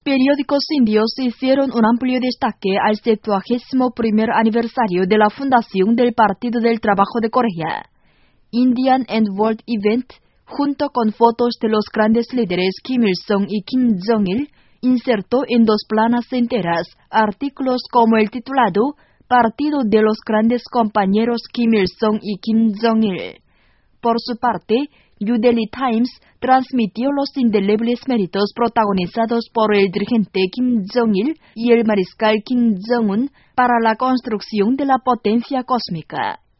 Periódicos indios hicieron un amplio destaque al 71º aniversario de la fundación del Partido del Trabajo de Corea. Indian and World Event, junto con fotos de los grandes líderes Kim Il-sung y Kim Jong-il, insertó en 2 planas enteras artículos como el titulado Partido de los grandes compañeros Kim Il-sung y Kim Jong-il. Por su parte, New Delhi Times transmitió los indelebles méritos protagonizados por el dirigente Kim Jong-il y el mariscal Kim Jong-un para la construcción de la potencia cósmica.